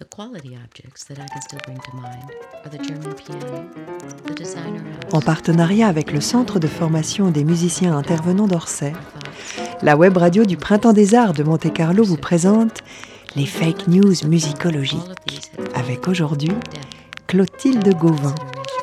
The quality objects that I can still bring to mind are the German piano, the designer house. En partenariat avec le Centre de formation des musiciens intervenants d'Orsay, la web radio du Printemps des Arts de Monte-Carlo vous présente les fake news musicologiques, avec aujourd'hui Clotilde Gauvin.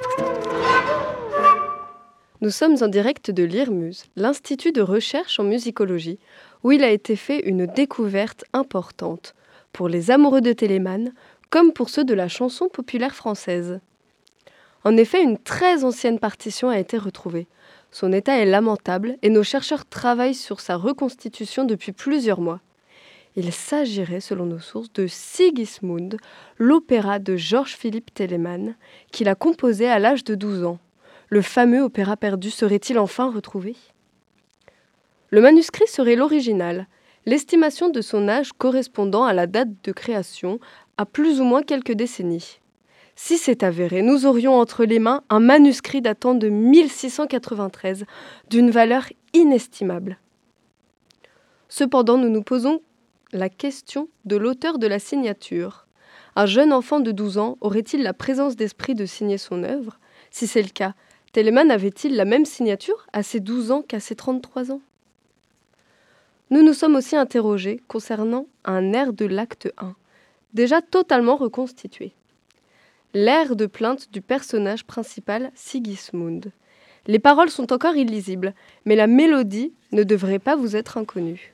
Nous sommes en direct de l'IRMUS, l'Institut de recherche en musicologie, où il a été fait une découverte importante pour les amoureux de Telemann, comme pour ceux de la chanson populaire française. En effet, une très ancienne partition a été retrouvée. Son état est lamentable et nos chercheurs travaillent sur sa reconstitution depuis plusieurs mois. Il s'agirait, selon nos sources, de Sigismund, l'opéra de Georges Philippe Telemann, qu'il a composé à l'âge de 12 ans. Le fameux opéra perdu serait-il enfin retrouvé ? Le manuscrit serait l'original, l'estimation de son âge correspondant à la date de création à plus ou moins quelques décennies. Si c'est avéré, nous aurions entre les mains un manuscrit datant de 1693, d'une valeur inestimable. Cependant, nous nous posons la question de l'auteur de la signature. Un jeune enfant de 12 ans aurait-il la présence d'esprit de signer son œuvre ? Si c'est le cas, Telemann avait-il la même signature à ses 12 ans qu'à ses 33 ans ? Nous nous sommes aussi interrogés concernant un air de l'acte 1, déjà totalement reconstitué. L'air de plainte du personnage principal Sigismund. Les paroles sont encore illisibles, mais la mélodie ne devrait pas vous être inconnue.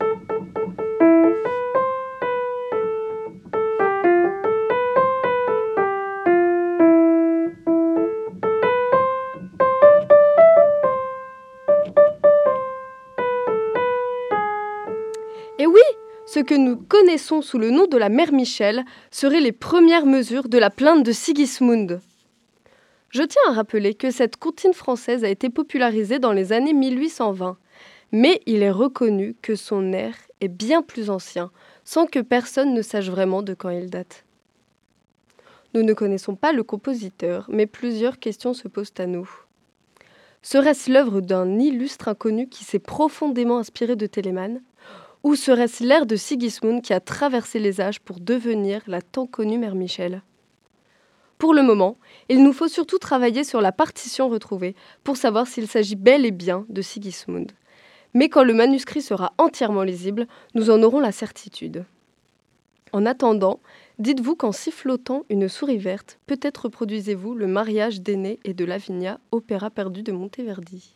Et oui, ce que nous connaissons sous le nom de la mère Michel seraient les premières mesures de la plainte de Sigismund. Je tiens à rappeler que cette comptine française a été popularisée dans les années 1820, mais il est reconnu que son air est bien plus ancien, sans que personne ne sache vraiment de quand il date. Nous ne connaissons pas le compositeur, mais plusieurs questions se posent à nous. Serait-ce l'œuvre d'un illustre inconnu qui s'est profondément inspiré de Telemann ? Ou serait-ce l'air de Sigismund qui a traversé les âges pour devenir la tant connue mère Michel ? Pour le moment, il nous faut surtout travailler sur la partition retrouvée pour savoir s'il s'agit bel et bien de Sigismund. Mais quand le manuscrit sera entièrement lisible, nous en aurons la certitude. En attendant, dites-vous qu'en sifflotant une souris verte, peut-être reproduisez-vous le mariage d'Énée et de Lavinia, opéra perdu de Monteverdi.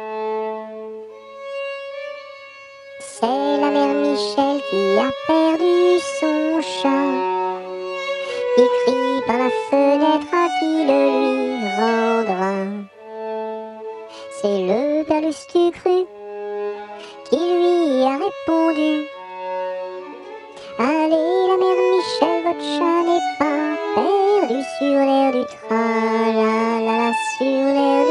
C'est la mère Michel qui a perdu son chat, qui crie par la fenêtre à qui le lui rendra. C'est le père Lustucru qui lui a répondu: allez la mère Michel, votre chat n'est pas perdu sur l'air du tra-la-la-la, sur l'air